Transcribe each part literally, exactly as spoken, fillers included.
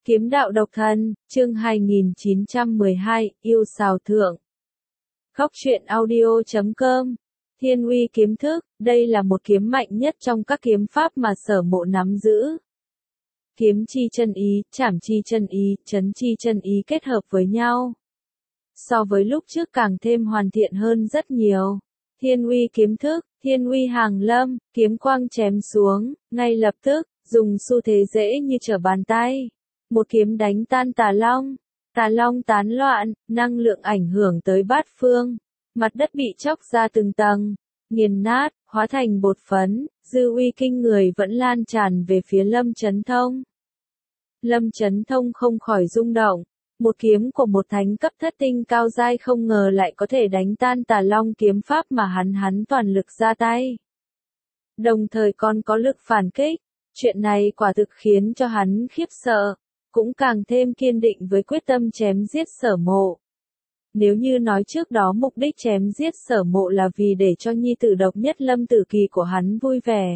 Kiếm đạo độc thân, chương hai nghìn chín trăm mười hai, yêu xào thượng. Khóc chuyện audio chấm com. Thiên uy kiếm thức, đây là một kiếm mạnh nhất trong các kiếm pháp mà Sở Mộ nắm giữ. Kiếm chi chân ý, chảm chi chân ý, chấn chi chân ý kết hợp với nhau. So với lúc trước càng thêm hoàn thiện hơn rất nhiều. Thiên uy kiếm thức, thiên uy hàng lâm, kiếm quang chém xuống, ngay lập tức, dùng xu thế dễ như trở bàn tay. Một kiếm đánh tan Tà Long. Tà Long tán loạn, năng lượng ảnh hưởng tới bát phương. Mặt đất bị chóc ra từng tầng, nghiền nát, hóa thành bột phấn, dư uy kinh người vẫn lan tràn về phía Lâm Chấn Thông. Lâm Chấn Thông không khỏi rung động. Một kiếm của một thánh cấp thất tinh cao giai không ngờ lại có thể đánh tan Tà Long kiếm pháp mà hắn hắn toàn lực ra tay. Đồng thời còn có lực phản kích. Chuyện này quả thực khiến cho hắn khiếp sợ. Cũng càng thêm kiên định với quyết tâm chém giết Sở Mộ. Nếu như nói trước đó mục đích chém giết Sở Mộ là vì để cho nhi tử độc nhất Lâm Tử Kỳ của hắn vui vẻ.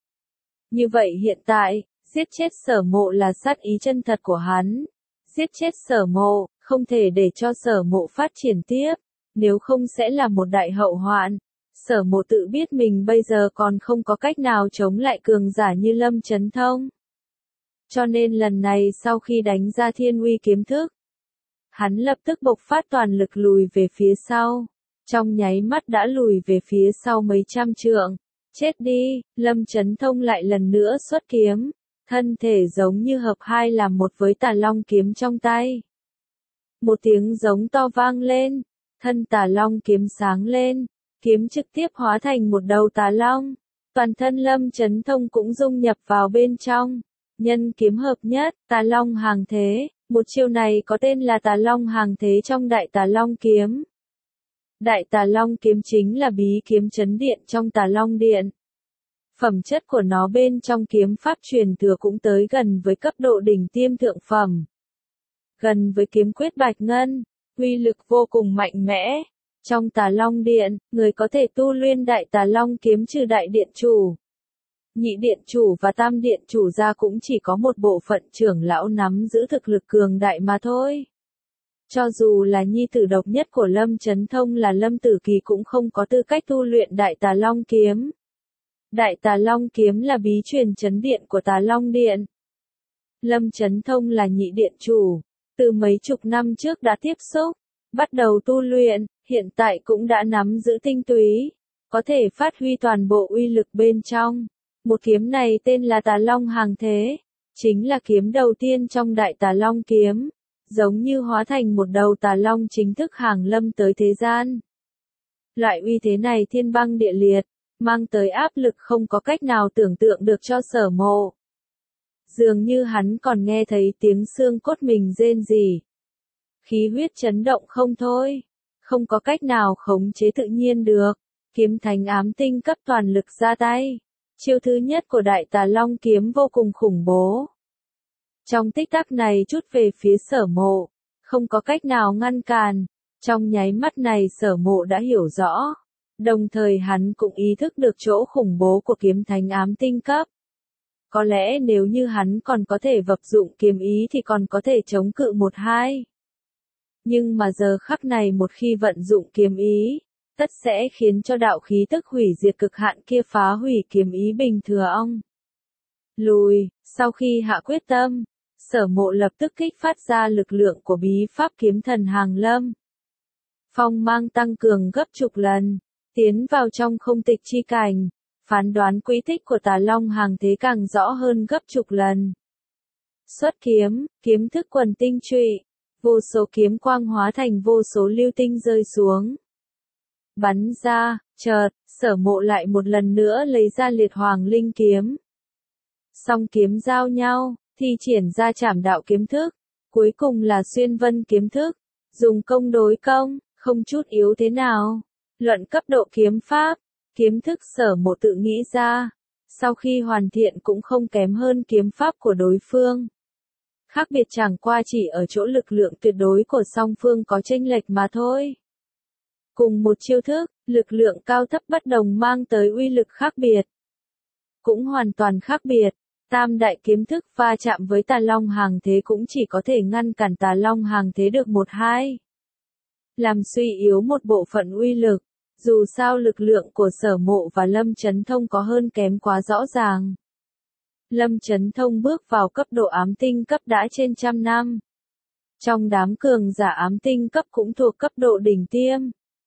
Như vậy hiện tại, giết chết Sở Mộ là sát ý chân thật của hắn. Giết chết Sở Mộ, không thể để cho Sở Mộ phát triển tiếp, nếu không sẽ là một đại hậu hoạn. Sở Mộ tự biết mình bây giờ còn không có cách nào chống lại cường giả như Lâm Chấn Thông. Cho nên lần này sau khi đánh ra thiên uy kiếm thức, hắn lập tức bộc phát toàn lực lùi về phía sau. Trong nháy mắt đã lùi về phía sau mấy trăm trượng. Chết đi, Lâm Chấn Thông lại lần nữa xuất kiếm. Thân thể giống như hợp hai làm một với Tà Long kiếm trong tay. Một tiếng giống to vang lên. Thân Tà Long kiếm sáng lên. Kiếm trực tiếp hóa thành một đầu Tà Long. Toàn thân Lâm Chấn Thông cũng dung nhập vào bên trong. Nhân kiếm hợp nhất, Tà Long hàng thế, một chiêu này có tên là Tà Long hàng thế trong Đại Tà Long kiếm. Đại Tà Long kiếm chính là bí kiếm chấn điện trong Tà Long điện. Phẩm chất của nó bên trong kiếm pháp truyền thừa cũng tới gần với cấp độ đỉnh tiêm thượng phẩm. Gần với kiếm quyết bạch ngân, uy lực vô cùng mạnh mẽ. Trong Tà Long điện, người có thể tu luyện Đại Tà Long kiếm trừ đại điện chủ. Nhị điện chủ và tam điện chủ ra cũng chỉ có một bộ phận trưởng lão nắm giữ thực lực cường đại mà thôi. Cho dù là nhi tử độc nhất của Lâm Chấn Thông là Lâm Tử Kỳ cũng không có tư cách tu luyện Đại Tà Long kiếm. Đại Tà Long kiếm là bí truyền chấn điện của Tà Long điện. Lâm Chấn Thông là nhị điện chủ, từ mấy chục năm trước đã tiếp xúc, bắt đầu tu luyện, hiện tại cũng đã nắm giữ tinh túy, có thể phát huy toàn bộ uy lực bên trong. Một kiếm này tên là Tà Long hàng thế, chính là kiếm đầu tiên trong Đại Tà Long kiếm, giống như hóa thành một đầu Tà Long chính thức hàng lâm tới thế gian. Loại uy thế này thiên băng địa liệt, mang tới áp lực không có cách nào tưởng tượng được cho Sở Mộ. Dường như hắn còn nghe thấy tiếng xương cốt mình rên rỉ. Khí huyết chấn động không thôi, không có cách nào khống chế tự nhiên được, kiếm thánh ám tinh cấp toàn lực ra tay. Chiêu thứ nhất của Đại Tà Long kiếm vô cùng khủng bố. Trong tích tắc này chút về phía Sở Mộ, không có cách nào ngăn cản. Trong nháy mắt này Sở Mộ đã hiểu rõ. Đồng thời hắn cũng ý thức được chỗ khủng bố của kiếm thánh ám tinh cấp. Có lẽ nếu như hắn còn có thể vận dụng kiếm ý thì còn có thể chống cự một hai. Nhưng mà giờ khắc này một khi vận dụng kiếm ý, tất sẽ khiến cho đạo khí tức hủy diệt cực hạn kia phá hủy kiếm ý bình thường ông. Lùi, sau khi hạ quyết tâm, Sở Mộ lập tức kích phát ra lực lượng của bí pháp kiếm thần hàng lâm. Phong mang tăng cường gấp chục lần, tiến vào trong không tịch chi cảnh, phán đoán quỹ tích của Tà Long hàng thế càng rõ hơn gấp chục lần. Xuất kiếm, kiếm thức quần tinh trụy, vô số kiếm quang hóa thành vô số lưu tinh rơi xuống. Bắn ra, chợt, Sở Mộ lại một lần nữa lấy ra liệt hoàng linh kiếm. Song kiếm giao nhau, thi triển ra trảm đạo kiếm thức, cuối cùng là xuyên vân kiếm thức, dùng công đối công, không chút yếu thế nào. Luận cấp độ kiếm pháp, kiếm thức Sở Mộ tự nghĩ ra, sau khi hoàn thiện cũng không kém hơn kiếm pháp của đối phương. Khác biệt chẳng qua chỉ ở chỗ lực lượng tuyệt đối của song phương có chênh lệch mà thôi. Cùng một chiêu thức, lực lượng cao thấp bất đồng mang tới uy lực khác biệt. Cũng hoàn toàn khác biệt. Tam đại kiếm thức va chạm với Tà Long Hàng Thế cũng chỉ có thể ngăn cản Tà Long Hàng Thế được một hai. Làm suy yếu một bộ phận uy lực. Dù sao lực lượng của Sở Mộ và Lâm Chấn Thông có hơn kém quá rõ ràng. Lâm Chấn Thông bước vào cấp độ ám tinh cấp đã trên trăm năm. Trong đám cường giả ám tinh cấp cũng thuộc cấp độ đỉnh tiêm.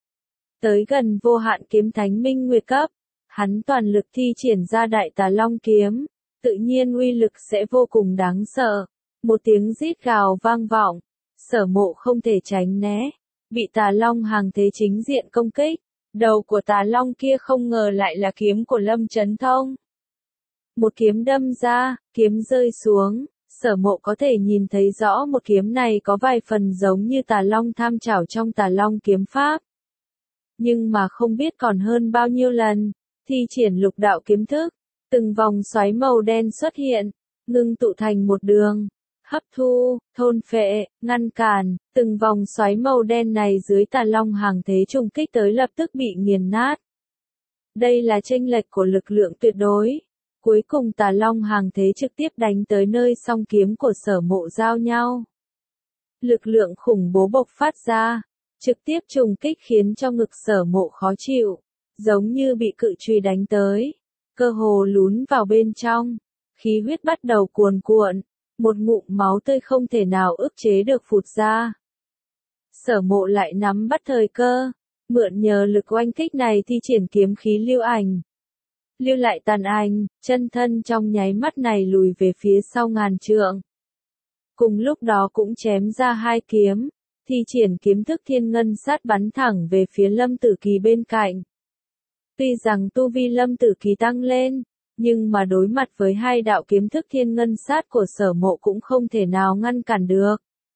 Tới gần vô hạn kiếm thánh minh nguyệt cấp, hắn toàn lực thi triển ra đại Tà Long kiếm, tự nhiên uy lực sẽ vô cùng đáng sợ. Một tiếng rít gào vang vọng, Sở Mộ không thể tránh né, bị Tà Long Hàng Thế chính diện công kích. Đầu của Tà Long kia không ngờ lại là kiếm của Lâm Chấn Thông. Một kiếm đâm ra, kiếm rơi xuống, Sở Mộ có thể nhìn thấy rõ một kiếm này có vài phần giống như Tà Long tham chảo trong Tà Long kiếm pháp. Nhưng mà không biết còn hơn bao nhiêu lần, thi triển lục đạo kiếm thức, từng vòng xoáy màu đen xuất hiện, ngưng tụ thành một đường, hấp thu, thôn phệ, ngăn cản, từng vòng xoáy màu đen này dưới Tà Long Hàng Thế trùng kích tới lập tức bị nghiền nát. Đây là chênh lệch của lực lượng tuyệt đối. Cuối cùng Tà Long Hàng Thế trực tiếp đánh tới nơi song kiếm của Sở Mộ giao nhau. Lực lượng khủng bố bộc phát ra, trực tiếp trùng kích khiến cho ngực Sở Mộ khó chịu, giống như bị cự chùy đánh tới, cơ hồ lún vào bên trong, khí huyết bắt đầu cuồn cuộn, một ngụm máu tươi không thể nào ức chế được phụt ra. Sở Mộ lại nắm bắt thời cơ, mượn nhờ lực oanh kích này thi triển kiếm khí lưu ảnh. Lưu lại tàn ảnh, chân thân trong nháy mắt này lùi về phía sau ngàn trượng. Cùng lúc đó cũng chém ra hai kiếm, thi triển kiếm thức thiên ngân sát bắn thẳng về phía Lâm Tử Kỳ bên cạnh. Tuy rằng tu vi Lâm Tử Kỳ tăng lên, nhưng mà đối mặt với hai đạo kiếm thức thiên ngân sát của Sở Mộ cũng không thể nào ngăn cản được.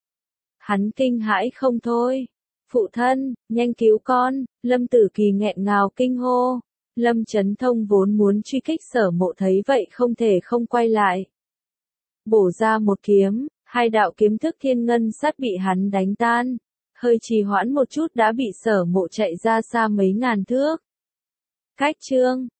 Hắn kinh hãi không thôi. Phụ thân, nhanh cứu con, Lâm Tử Kỳ nghẹn ngào kinh hô. Lâm Chấn Thông vốn muốn truy kích Sở Mộ thấy vậy không thể không quay lại. Bổ ra một kiếm, hai đạo kiếm thức thiên ngân sát bị hắn đánh tan. Hơi trì hoãn một chút đã bị Sở Mộ chạy ra xa mấy ngàn thước. Cách chương